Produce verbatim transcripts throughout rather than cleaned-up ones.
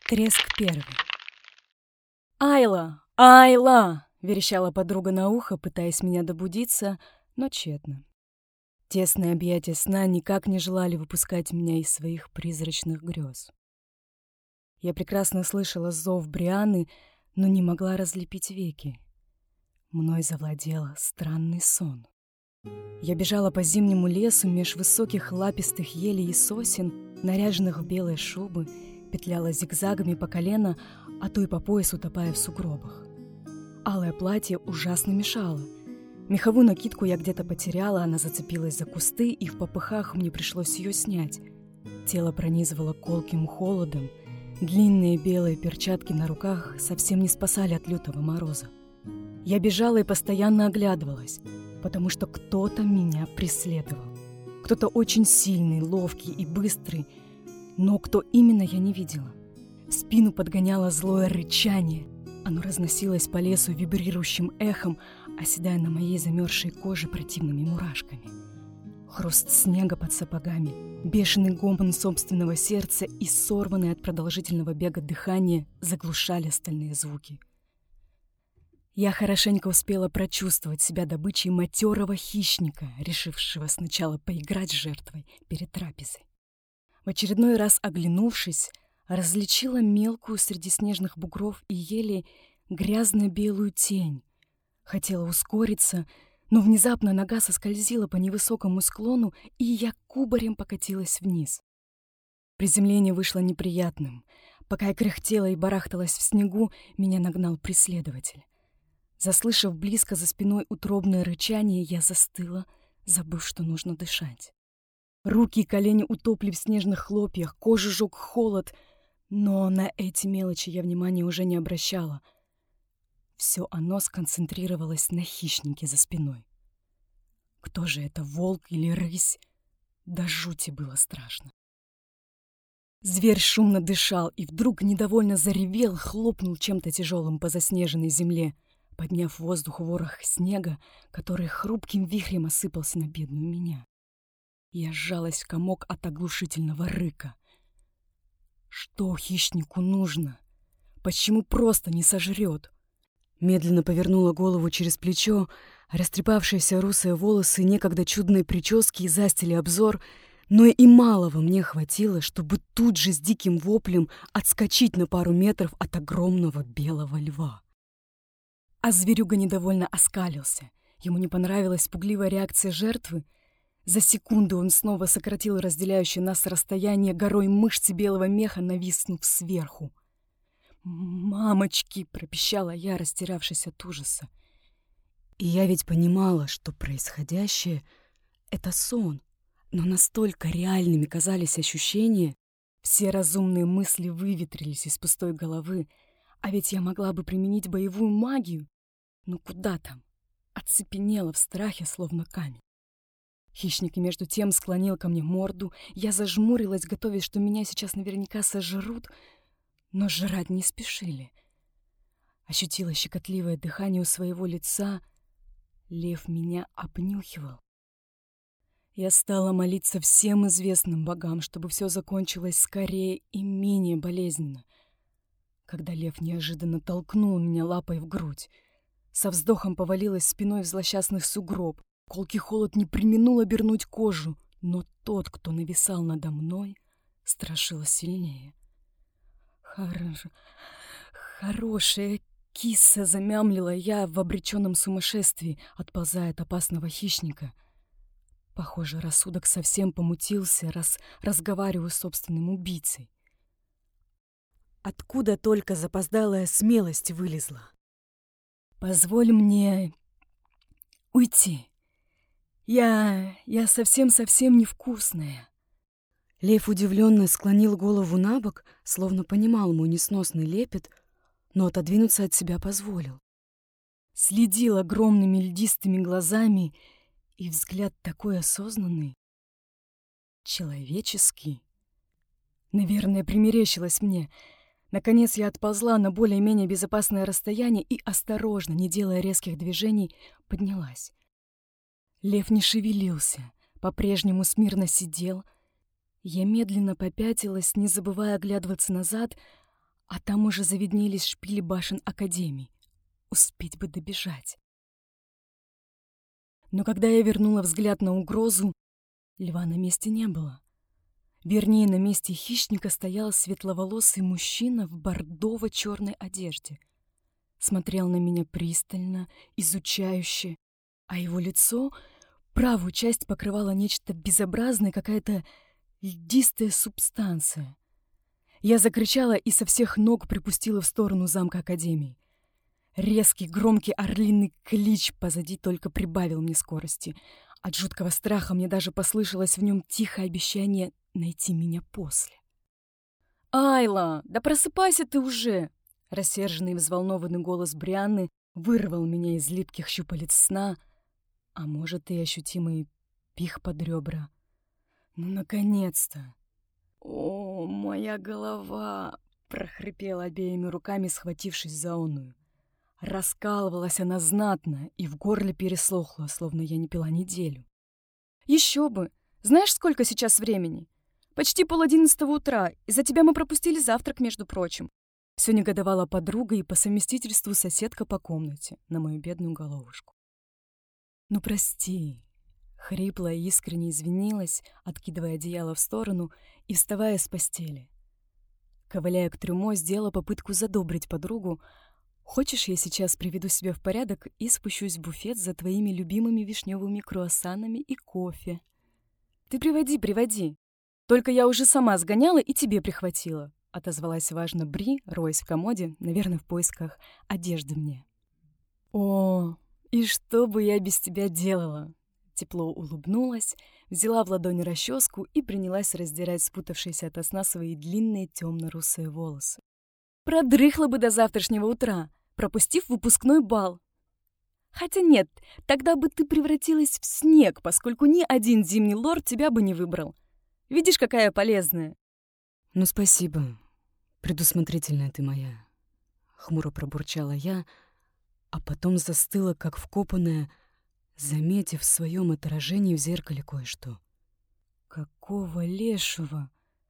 Треск первый. «Айла! Айла!» — верещала подруга на ухо, пытаясь меня добудиться, но тщетно. Тесные объятия сна никак не желали выпускать меня из своих призрачных грез. Я прекрасно слышала зов Брианы, но не могла разлепить веки. Мной завладел странный сон. Я бежала по зимнему лесу меж высоких лапистых елей и сосен, наряженных в белые шубы, петляла зигзагами по колено, а то и по пояс, утопая в сугробах. Алое платье ужасно мешало. Меховую накидку я где-то потеряла, она зацепилась за кусты, и в попыхах мне пришлось ее снять. Тело пронизывало колким холодом, длинные белые перчатки на руках совсем не спасали от лютого мороза. Я бежала и постоянно оглядывалась, потому что кто-то меня преследовал. Кто-то очень сильный, ловкий и быстрый, но кто именно, я не видела. В спину подгоняло злое рычание. Оно разносилось по лесу вибрирующим эхом, оседая на моей замерзшей коже противными мурашками. Хруст снега под сапогами, бешеный гомон собственного сердца и сорванное от продолжительного бега дыхание заглушали остальные звуки. Я хорошенько успела прочувствовать себя добычей матерого хищника, решившего сначала поиграть с жертвой перед трапезой. В очередной раз оглянувшись, различила мелкую среди снежных бугров и елей грязно-белую тень. Хотела ускориться, но внезапно нога соскользила по невысокому склону, и я кубарем покатилась вниз. Приземление вышло неприятным. Пока я кряхтела и барахталась в снегу, меня нагнал преследователь. Заслышав близко за спиной утробное рычание, я застыла, забыв, что нужно дышать. Руки и колени утопли в снежных хлопьях, кожу жёг холод, но на эти мелочи я внимания уже не обращала. Все оно сконцентрировалось на хищнике за спиной. Кто же это, волк или рысь? До жути было страшно. Зверь шумно дышал и вдруг недовольно заревел, хлопнул чем-то тяжелым по заснеженной земле, подняв в воздух ворох снега, который хрупким вихрем осыпался на бедную меня. Я сжалась в комок от оглушительного рыка. Что хищнику нужно? Почему просто не сожрет? Медленно повернула голову через плечо, растрепавшиеся русые волосы, некогда чудные прически и застили обзор, но и малого мне хватило, чтобы тут же с диким воплем отскочить на пару метров от огромного белого льва. А зверюга недовольно оскалился. Ему не понравилась пугливая реакция жертвы. За секунду он снова сократил разделяющее нас расстояние горой мышц белого меха, нависнув сверху. «Мамочки!» — пропищала я, растерявшись от ужаса. И я ведь понимала, что происходящее — это сон, но настолько реальными казались ощущения, все разумные мысли выветрились из пустой головы, а ведь я могла бы применить боевую магию. Но куда там? Оцепенела в страхе, словно камень. Хищник между тем склонил ко мне морду. Я зажмурилась, готовясь, что меня сейчас наверняка сожрут, но жрать не спешили. Ощутила щекотливое дыхание у своего лица. Лев меня обнюхивал. Я стала молиться всем известным богам, чтобы все закончилось скорее и менее болезненно. Когда лев неожиданно толкнул меня лапой в грудь, со вздохом повалилась спиной в злосчастный сугроб. Колкий холод не преминул обернуть кожу, но тот, кто нависал надо мной, страшил сильнее. Хорош... Хорошая киса, замямлила я в обреченном сумасшествии, отползая от опасного хищника. Похоже, рассудок совсем помутился, раз разговариваю с собственным убийцей. Откуда только запоздалая смелость вылезла? «Позволь мне уйти. Я... я совсем-совсем невкусная». Лев удивленно склонил голову на бок, словно понимал мой несносный лепет, но отодвинуться от себя позволил. Следил огромными льдистыми глазами, и взгляд такой осознанный, человеческий. Наверное, примерещилось мне. Наконец я отползла на более-менее безопасное расстояние и, осторожно, не делая резких движений, поднялась. Лев не шевелился, по-прежнему смирно сидел. Я медленно попятилась, не забывая оглядываться назад, А там уже завиднелись шпили башен Академии. Успеть бы добежать. Но когда я вернула взгляд на угрозу, льва на месте не было. Вернее, на месте хищника стоял светловолосый мужчина в бордово-черной одежде. Смотрел на меня пристально, изучающе, а его лицо, правую часть покрывало нечто безобразное, какая-то льдистая субстанция. Я закричала и со всех ног припустила в сторону замка Академии. Резкий, громкий орлиный клич позади только прибавил мне скорости. От жуткого страха мне даже послышалось в нем тихое обещание найти меня после. «Айла, да просыпайся ты уже!» Рассерженный и взволнованный голос Брианны вырвал меня из липких щупалец сна, а может и ощутимый пих под ребра. «Ну, наконец-то!» «О, моя голова!» — прохрипела обеими руками, схватившись за оную. Раскалывалась она знатно, и в горле пересохло, словно я не пила неделю. «Еще бы! Знаешь, сколько сейчас времени? Почти пол-одиннадцатого утра. Из-за тебя мы пропустили завтрак, между прочим». Все негодовала подруга и по совместительству соседка по комнате на мою бедную головушку. «Ну, прости!» — хрипло и искренне извинилась, откидывая одеяло в сторону и вставая с постели. Ковыляя к трюмо, сделала попытку задобрить подругу. «Хочешь, я сейчас приведу себя в порядок и спущусь в буфет за твоими любимыми вишневыми круассанами и кофе?» «Ты приводи, приводи. Только я уже сама сгоняла и тебе прихватила», — отозвалась важно Бри, роясь в комоде, наверное, в поисках одежды мне. «О, и что бы я без тебя делала?» Тепло улыбнулась, взяла в ладонь расческу и принялась раздирать спутавшиеся ото сна свои длинные темно-русые волосы. «Продрыхла бы до завтрашнего утра, пропустив выпускной бал. Хотя нет, тогда бы ты превратилась в снег, поскольку ни один зимний лорд тебя бы не выбрал. Видишь, какая полезная». «Ну, спасибо. Предусмотрительная ты моя», — хмуро пробурчала я, а потом застыла, как вкопанная, заметив в своем отражении в зеркале кое-что. «Какого лешего?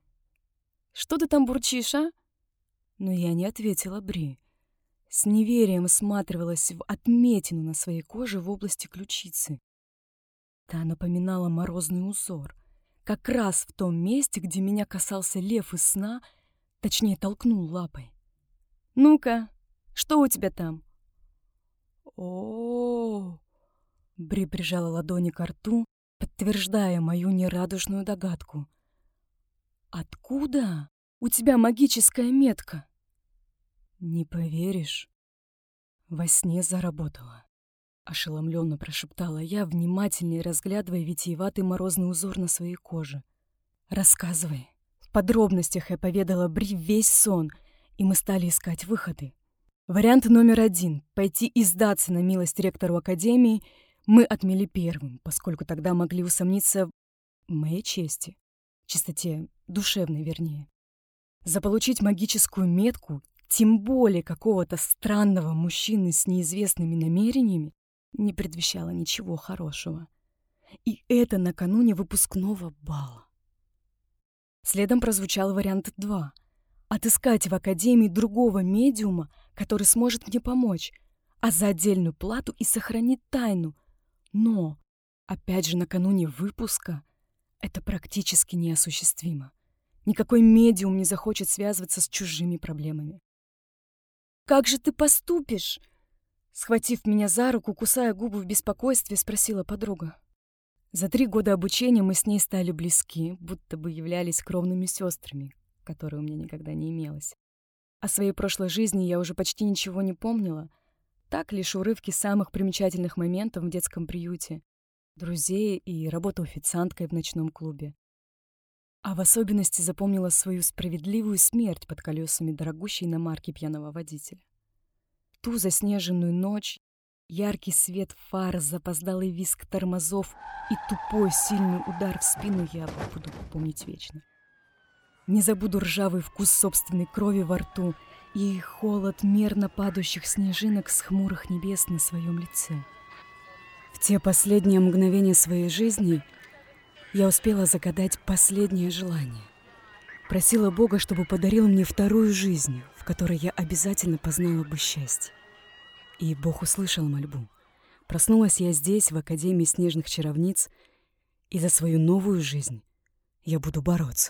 Что ты там бурчишь, а?» Но я не ответила Бри. С неверием осматривалась в отметину на своей коже в области ключицы. Та напоминала морозный узор. Как раз в том месте, где меня касался лев из сна, точнее, толкнул лапой. «Ну-ка, что у тебя там?» «О-о-о!» Бри прижала ладони к рту, подтверждая мою нерадужную догадку. «Откуда у тебя магическая метка?» «Не поверишь, во сне заработала», — ошеломленно прошептала я, внимательнее разглядывая витиеватый морозный узор на своей коже. «Рассказывай». В подробностях я поведала Бри весь сон, и мы стали искать выходы. Вариант номер один — пойти и сдаться на милость ректору Академии — мы отмели первым, поскольку тогда могли усомниться в моей чести, чистоте душевной, вернее. Заполучить магическую метку, тем более какого-то странного мужчины с неизвестными намерениями, не предвещало ничего хорошего. И это накануне выпускного бала. Следом прозвучал вариант два — отыскать в Академии другого медиума, который сможет мне помочь, а за отдельную плату и сохранить тайну. Но, опять же, накануне выпуска это практически неосуществимо. Никакой медиум не захочет связываться с чужими проблемами. «Как же ты поступишь?» Схватив меня за руку, кусая губы в беспокойстве, спросила подруга. За три года обучения мы с ней стали близки, будто бы являлись кровными сестрами, которой у меня никогда не имелось. О своей прошлой жизни я уже почти ничего не помнила. Так лишь урывки самых примечательных моментов в детском приюте, друзей и работу официанткой в ночном клубе. А в особенности запомнила свою справедливую смерть под колесами дорогущей иномарки пьяного водителя. Ту заснеженную ночь, яркий свет фар, запоздалый визг тормозов и тупой сильный удар в спину я буду помнить вечно. Не забуду ржавый вкус собственной крови во рту и холод мерно падающих снежинок с хмурых небес на своем лице. В те последние мгновения своей жизни я успела загадать последнее желание. Просила Бога, чтобы подарил мне вторую жизнь, в которой я обязательно познала бы счастье. И Бог услышал мольбу. Проснулась я здесь, в Академии снежных чаровниц, и за свою новую жизнь я буду бороться.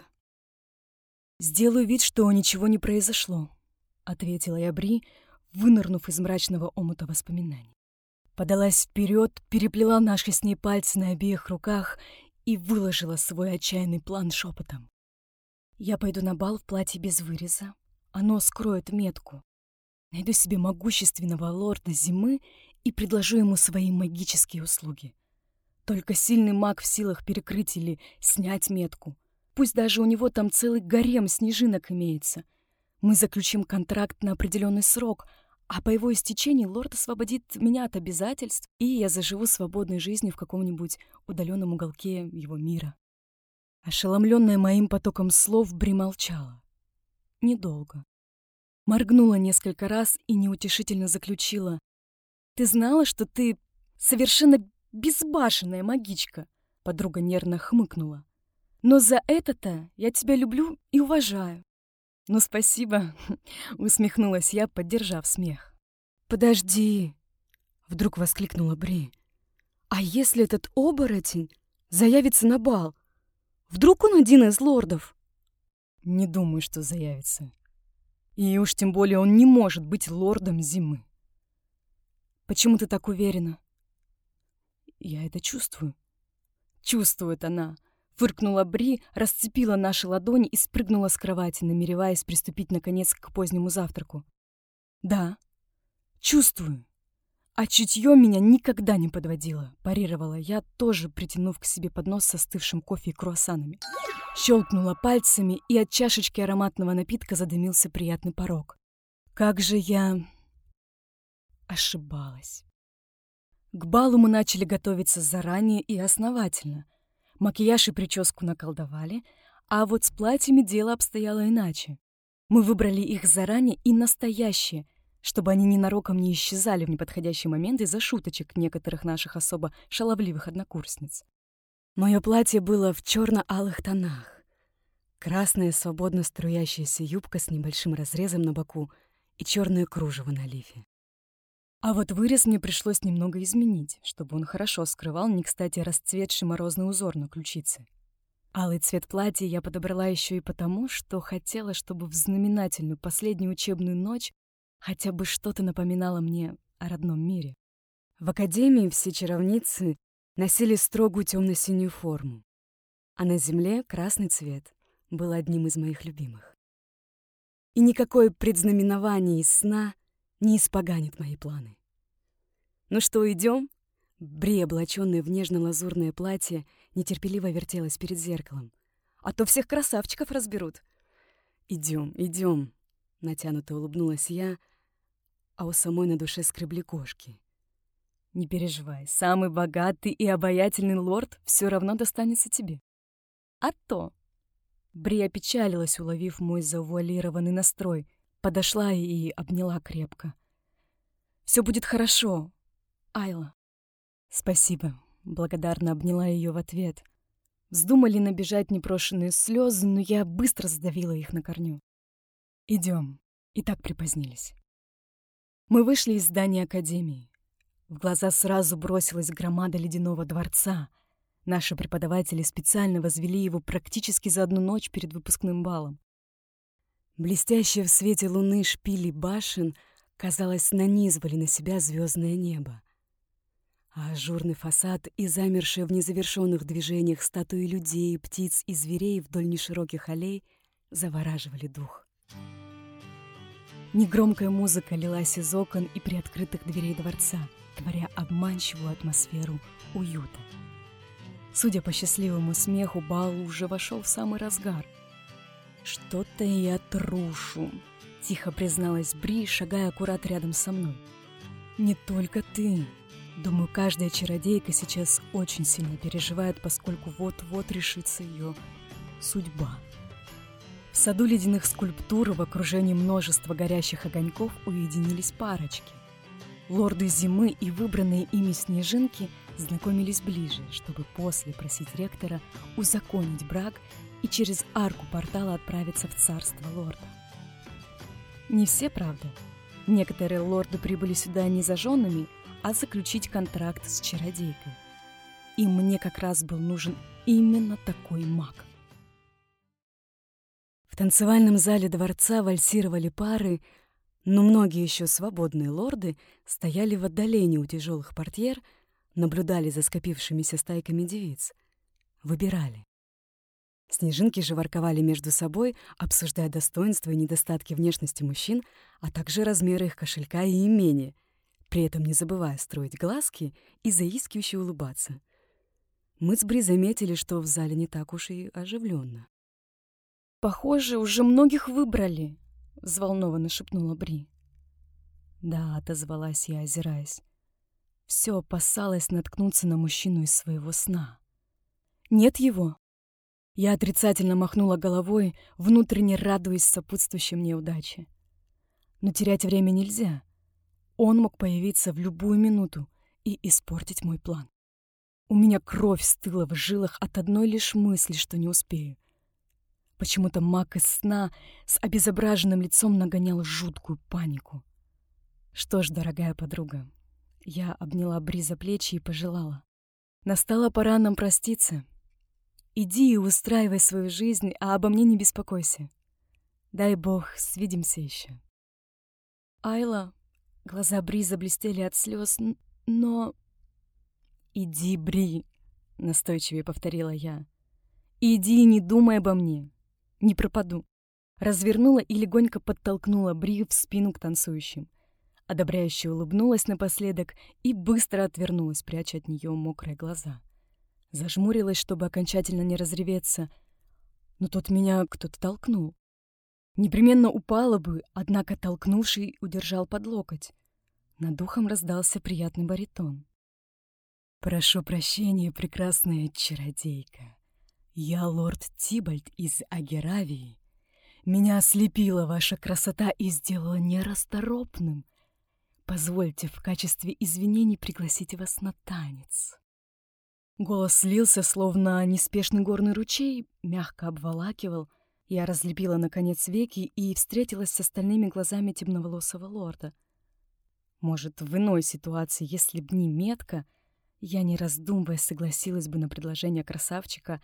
«Сделаю вид, что ничего не произошло», — ответила я Бри, вынырнув из мрачного омута воспоминаний. Подалась вперед, переплела наши с ней пальцы на обеих руках и выложила свой отчаянный план шепотом. «Я пойду на бал в платье без выреза. Оно скроет метку. Найду себе могущественного лорда зимы и предложу ему свои магические услуги. Только сильный маг в силах перекрыть или снять метку. Пусть даже у него там целый гарем снежинок имеется. Мы заключим контракт на определенный срок, а по его истечении лорд освободит меня от обязательств, и я заживу свободной жизнью в каком-нибудь удаленном уголке его мира». Ошеломленная моим потоком слов, Бри молчала. Недолго. Моргнула несколько раз и неутешительно заключила: «Ты знала, что ты совершенно безбашенная магичка?» Подруга нервно хмыкнула. «Но за это-то я тебя люблю и уважаю». «Ну, спасибо», — усмехнулась я, поддержав смех. «Подожди!» — вдруг воскликнула Бри. «А если этот оборотень заявится на бал? Вдруг он один из лордов?» «Не думаю, что заявится. И уж тем более он не может быть лордом зимы». «Почему ты так уверена?» «Я это чувствую». «Чувствует она», — фыркнула Бри, расцепила наши ладони и спрыгнула с кровати, намереваясь приступить, наконец, к позднему завтраку. «Да, чувствую. А чутье меня никогда не подводило», — парировала я, тоже притянув к себе поднос со остывшим кофе и круассанами. Щелкнула пальцами, и от чашечки ароматного напитка задымился приятный порог. Как же я ошибалась. К балу мы начали готовиться заранее и основательно. Макияж и прическу наколдовали, а вот с платьями дело обстояло иначе. Мы выбрали их заранее и настоящие, чтобы они ненароком не исчезали в неподходящий момент из-за шуточек некоторых наших особо шаловливых однокурсниц. Мое платье было в черно-алых тонах. Красная свободно струящаяся юбка с небольшим разрезом на боку и черное кружево на лифе. А вот вырез мне пришлось немного изменить, чтобы он хорошо скрывал не кстати расцветший морозный узор на ключице. Алый цвет платья я подобрала еще и потому, что хотела, чтобы в знаменательную последнюю учебную ночь хотя бы что-то напоминало мне о родном мире. В академии все чаровницы носили строгую темно-синюю форму, а на земле красный цвет был одним из моих любимых. И никакое предзнаменование из сна не испоганит мои планы. «Ну что, идем?» Бри, облаченная в нежно-лазурное платье, нетерпеливо вертелась перед зеркалом. «А то всех красавчиков разберут». «Идем, идем», — натянуто улыбнулась я, а у самой на душе скребли кошки. «Не переживай, самый богатый и обаятельный лорд все равно достанется тебе». «А то!» Бри опечалилась, уловив мой завуалированный настрой, подошла и обняла крепко. «Все будет хорошо, Айла». «Спасибо», — благодарно обняла ее в ответ. Вздумали набежать непрошенные слезы, но я быстро сдавила их на корню. «Идем», и так припозднились. Мы вышли из здания академии. В глаза сразу бросилась громада ледяного дворца. Наши преподаватели специально возвели его практически за одну ночь перед выпускным балом. Блестящие в свете луны шпили башен, казалось, нанизывали на себя звездное небо. А ажурный фасад и замершие в незавершенных движениях статуи людей, птиц и зверей вдоль нешироких аллей завораживали дух. Негромкая музыка лилась из окон и приоткрытых дверей дворца, творя обманчивую атмосферу уюта. Судя по счастливому смеху, бал уже вошел в самый разгар. «Что-то я трушу», — тихо призналась Бри, шагая аккурат рядом со мной. «Не только ты. Думаю, каждая чародейка сейчас очень сильно переживает, поскольку вот-вот решится ее судьба». В саду ледяных скульптур в окружении множества горящих огоньков уединились парочки. Лорды зимы и выбранные ими снежинки знакомились ближе, чтобы после просить ректора узаконить брак и через арку портала отправиться в царство лорда. Не все, правда. Некоторые лорды прибыли сюда не за женами, а заключить контракт с чародейкой. И мне как раз был нужен именно такой маг. В танцевальном зале дворца вальсировали пары, но многие еще свободные лорды стояли в отдалении у тяжелых портьер, наблюдали за скопившимися стайками девиц, выбирали. Снежинки же ворковали между собой, обсуждая достоинства и недостатки внешности мужчин, а также размеры их кошелька и имения, при этом не забывая строить глазки и заискивающе улыбаться. Мы с Бри заметили, что в зале не так уж и оживленно. «Похоже, уже многих выбрали», — взволнованно шепнула Бри. «Да», — отозвалась я, озираясь. Все опасалась наткнуться на мужчину из своего сна. «Нет его?» Я отрицательно махнула головой, внутренне радуясь сопутствующей мне удаче. Но терять время нельзя. Он мог появиться в любую минуту и испортить мой план. У меня кровь стыла в жилах от одной лишь мысли, что не успею. Почему-то маг из сна с обезображенным лицом нагонял жуткую панику. Что ж, дорогая подруга, я обняла Бри за плечи и пожелала. Настала пора нам проститься. Иди и устраивай свою жизнь, а обо мне не беспокойся. Дай бог, свидимся еще. Айла, глаза Бри заблестели от слез, но... Иди, Бри, настойчивее повторила я. Иди и не думай обо мне. Не пропаду. Развернула и легонько подтолкнула Бри в спину к танцующим. Одобряюще улыбнулась напоследок и быстро отвернулась, пряча от нее мокрые глаза. Зажмурилась, чтобы окончательно не разреветься, но тут меня кто-то толкнул. Непременно упала бы, однако толкнувший удержал под локоть. Над ухом раздался приятный баритон. «Прошу прощения, прекрасная чародейка. Я лорд Тибальт из Агеравии. Меня ослепила ваша красота и сделала нерасторопным. Позвольте в качестве извинений пригласить вас на танец». Голос слился, словно неспешный горный ручей, мягко обволакивал. Я разлепила, наконец, веки и встретилась с остальными глазами темноволосого лорда. Может, в иной ситуации, если б не метка, я, не раздумывая, согласилась бы на предложение красавчика,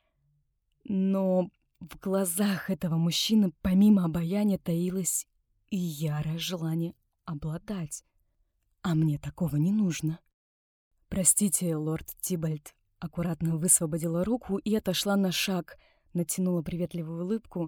но в глазах этого мужчины помимо обаяния таилось и ярое желание обладать. А мне такого не нужно. «Простите, лорд Тибальт», аккуратно высвободила руку и отошла на шаг, натянула приветливую улыбку.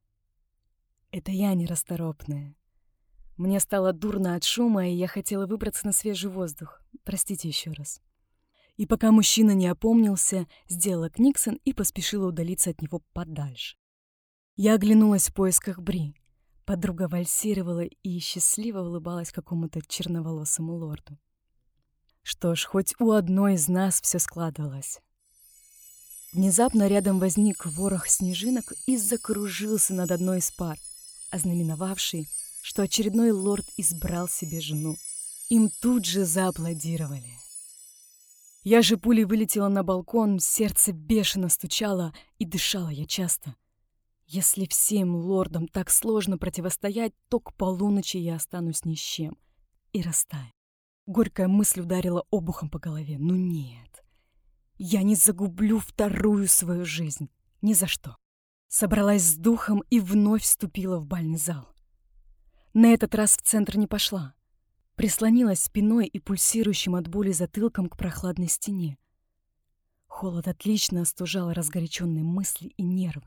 «Это я нерасторопная. Мне стало дурно от шума, и я хотела выбраться на свежий воздух. Простите еще раз». И пока мужчина не опомнился, сделала книксон и поспешила удалиться от него подальше. Я оглянулась в поисках Бри. Подруга вальсировала и счастливо улыбалась какому-то черноволосому лорду. Что ж, хоть у одной из нас все складывалось. Внезапно рядом возник ворох снежинок и закружился над одной из пар, ознаменовавший, что очередной лорд избрал себе жену. Им тут же зааплодировали. Я же пулей вылетела на балкон, сердце бешено стучало, и дышала я часто. Если всем лордам так сложно противостоять, то к полуночи я останусь ни с чем и растаю. Горькая мысль ударила обухом по голове. Ну нет, я не загублю вторую свою жизнь. Ни за что. Собралась с духом и вновь вступила в бальный зал. На этот раз в центр не пошла. Прислонилась спиной и пульсирующим от боли затылком к прохладной стене. Холод отлично остужал разгоряченные мысли и нервы.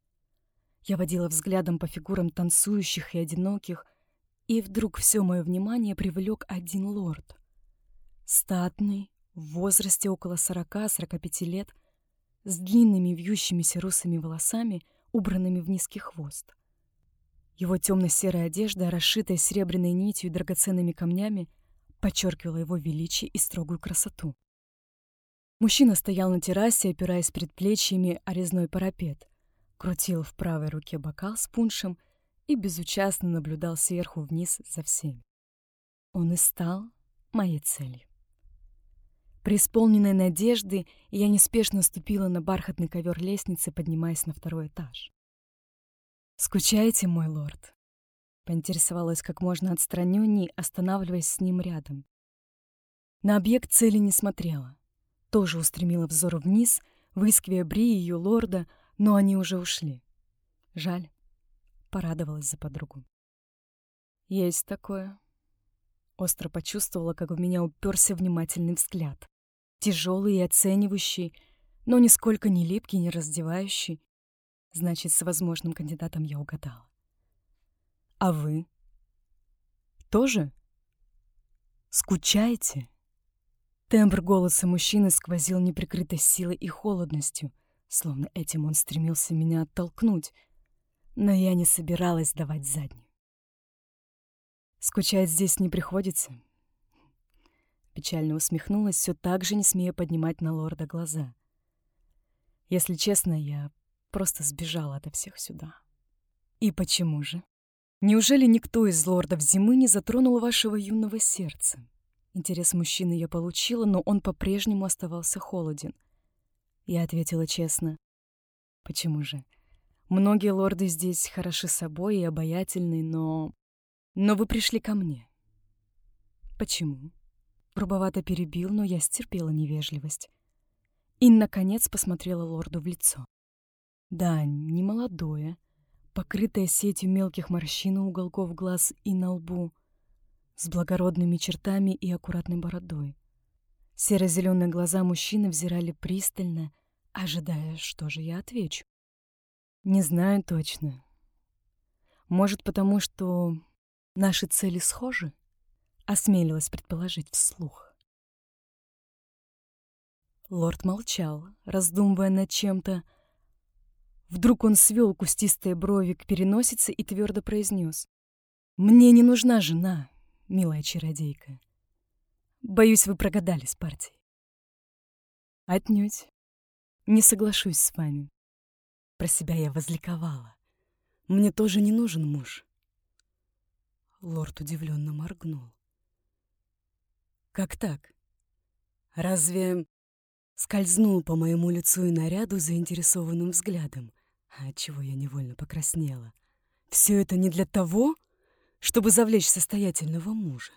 Я водила взглядом по фигурам танцующих и одиноких, и вдруг все мое внимание привлек один лорд. Статный, в возрасте около сорока-сорока пяти лет, с длинными вьющимися русыми волосами, убранными в низкий хвост. Его темно-серая одежда, расшитая серебряной нитью и драгоценными камнями, подчеркивала его величие и строгую красоту. Мужчина стоял на террасе, опираясь предплечьями о резной парапет, крутил в правой руке бокал с пуншем и безучастно наблюдал сверху вниз за всеми. Он и стал моей целью. Преисполненной надежды, я неспешно ступила на бархатный ковер лестницы, поднимаясь на второй этаж. «Скучаете, мой лорд?» Поинтересовалась как можно отстранённей, останавливаясь с ним рядом. На объект цели не смотрела. Тоже устремила взор вниз, выискивая Бри и ее лорда, но они уже ушли. Жаль. Порадовалась за подругу. Есть такое. Остро почувствовала, как в меня уперся внимательный взгляд. Тяжелый и оценивающий, но нисколько не липкий, не раздевающий. Значит, с возможным кандидатом я угадала. А вы? Тоже? Скучаете? Тембр голоса мужчины сквозил неприкрытой силой и холодностью, словно этим он стремился меня оттолкнуть, но я не собиралась давать заднюю. Скучать здесь не приходится. Печально усмехнулась, все так же не смея поднимать на лорда глаза. Если честно, я просто сбежала ото всех сюда. И почему же? Неужели никто из лордов зимы не затронул вашего юного сердца? Интерес мужчины я получила, но он по-прежнему оставался холоден. Я ответила честно. Почему же? Многие лорды здесь хороши собой и обаятельны, но... Но вы пришли ко мне. Почему? Грубовато перебил, но я стерпела невежливость. И, наконец, посмотрела лорду в лицо. Да, не молодое, покрытое сетью мелких морщин у уголков глаз и на лбу, с благородными чертами и аккуратной бородой. Серо-зеленые глаза мужчины взирали пристально, ожидая, что же я отвечу. Не знаю точно. Может, потому что наши цели схожи? Осмелилась предположить вслух. Лорд молчал, раздумывая над чем-то. Вдруг он свел кустистые брови к переносице и твердо произнес: «Мне не нужна жена, милая чародейка. Боюсь, вы прогадали с партией». Отнюдь. Не соглашусь с вами. Про себя я возликовала. Мне тоже не нужен муж. Лорд удивленно моргнул. Как так? Разве... Скользнул по моему лицу и наряду заинтересованным взглядом, отчего я невольно покраснела. Все это не для того, чтобы завлечь состоятельного мужа.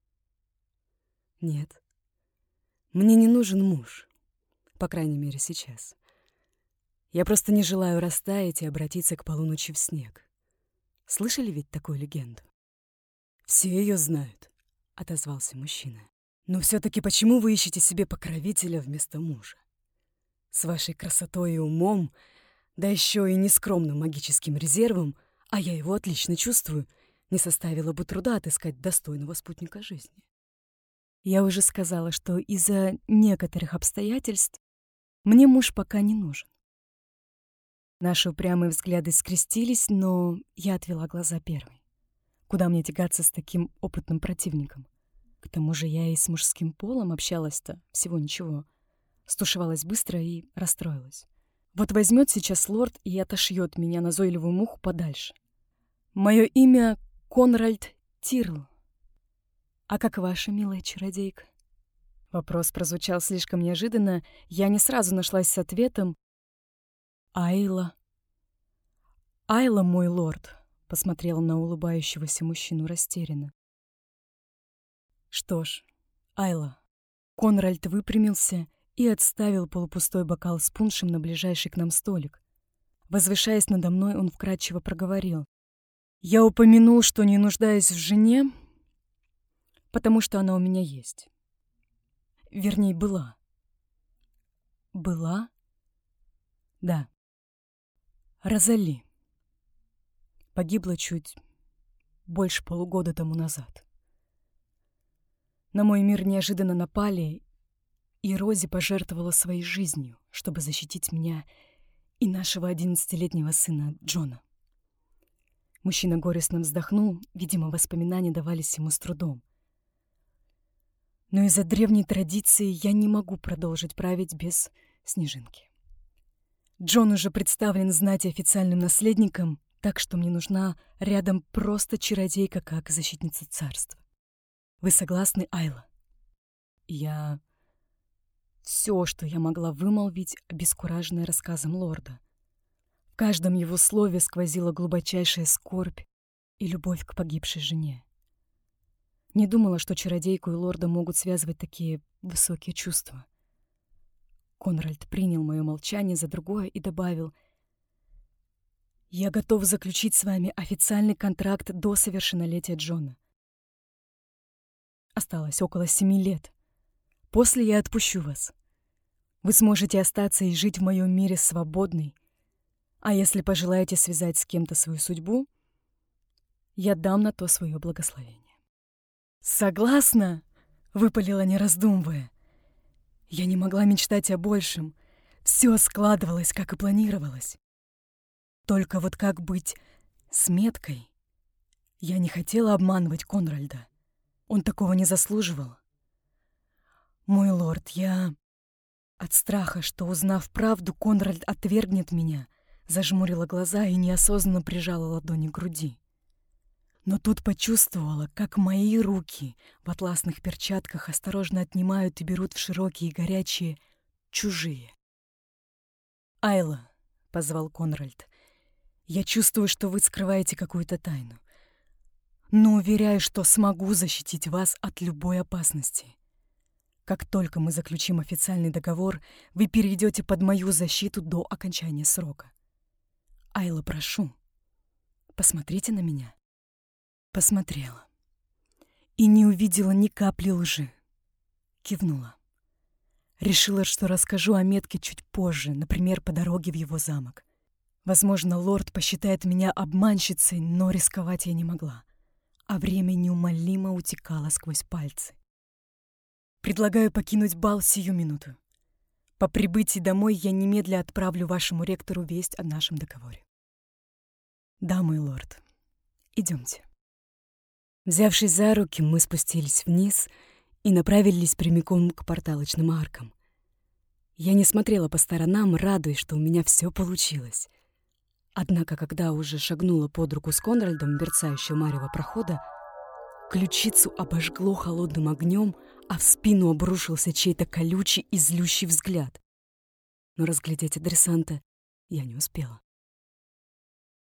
Нет, мне не нужен муж, по крайней мере сейчас. Я просто не желаю растаять и обратиться к полуночи в снег. Слышали ведь такую легенду? Все ее знают, отозвался мужчина. Но все-таки почему вы ищете себе покровителя вместо мужа? С вашей красотой и умом, да еще и нескромным магическим резервом, а я его отлично чувствую, не составило бы труда отыскать достойного спутника жизни. Я уже сказала, что из-за некоторых обстоятельств мне муж пока не нужен. Наши упрямые взгляды скрестились, но я отвела глаза первой. Куда мне тягаться с таким опытным противником? К тому же я и с мужским полом общалась-то всего ничего. Стушевалась быстро и расстроилась. Вот возьмет сейчас лорд и отошьет меня, назойливую муху, подальше. Мое имя Конральд Тирл. А как ваша, милая чародейка? Вопрос прозвучал слишком неожиданно, я не сразу нашлась с ответом. Айла. Айла, мой лорд, посмотрела на улыбающегося мужчину растерянно. Что ж, Айла. Конральд выпрямился и отставил полупустой бокал с пуншем на ближайший к нам столик. Возвышаясь надо мной, он вкратчиво проговорил: «Я упомянул, что не нуждаюсь в жене, потому что она у меня есть. Вернее, была». «Была?» «Да. Розали. Погибла чуть больше полугода тому назад. На мой мир неожиданно напали, и Рози пожертвовала своей жизнью, чтобы защитить меня и нашего одиннадцатилетнего сына Джона». Мужчина горестно вздохнул, видимо, воспоминания давались ему с трудом. «Но из-за древней традиции я не могу продолжить править без Снежинки. Джон уже представлен знати официальным наследником, так что мне нужна рядом просто чародейка, как защитница царства. Вы согласны, Айла?» Я... Все, что я могла вымолвить, обескураженная рассказом лорда. В каждом его слове сквозила глубочайшая скорбь и любовь к погибшей жене. Не думала, что чародейку и лорда могут связывать такие высокие чувства. Конральд принял мое молчание за другое и добавил: «Я готов заключить с вами официальный контракт до совершеннолетия Джона. Осталось около семи лет. После я отпущу вас. Вы сможете остаться и жить в моем мире свободной. А если пожелаете связать с кем-то свою судьбу, я дам на то свое благословение». «Согласна?» — выпалила, не раздумывая. Я не могла мечтать о большем. Все складывалось, как и планировалось. Только вот как быть с меткой? Я не хотела обманывать Конральда. Он такого не заслуживал. «Мой лорд, я...» От страха, что, узнав правду, Конральд отвергнет меня, зажмурила глаза и неосознанно прижала ладони к груди. Но тут почувствовала, как мои руки в атласных перчатках осторожно отнимают и берут в широкие горячие чужие. «Айла», — позвал Конральд, — «я чувствую, что вы скрываете какую-то тайну, но уверяю, что смогу защитить вас от любой опасности. Как только мы заключим официальный договор, вы перейдете под мою защиту до окончания срока. Айла, прошу, посмотрите на меня». Посмотрела. И не увидела ни капли лжи. Кивнула. Решила, что расскажу о метке чуть позже, например, по дороге в его замок. Возможно, лорд посчитает меня обманщицей, но рисковать я не могла. А время неумолимо утекало сквозь пальцы. «Предлагаю покинуть бал сию минуту. По прибытии домой я немедля отправлю вашему ректору весть о нашем договоре». «Да, мой лорд. Идемте». Взявшись за руки, мы спустились вниз и направились прямиком к порталочным аркам. Я не смотрела по сторонам, радуясь, что у меня все получилось. Однако, когда уже шагнула под руку с Конральдом мерцающего марево прохода, ключицу обожгло холодным огнем, а в спину обрушился чей-то колючий и злющий взгляд. Но разглядеть адресанта я не успела.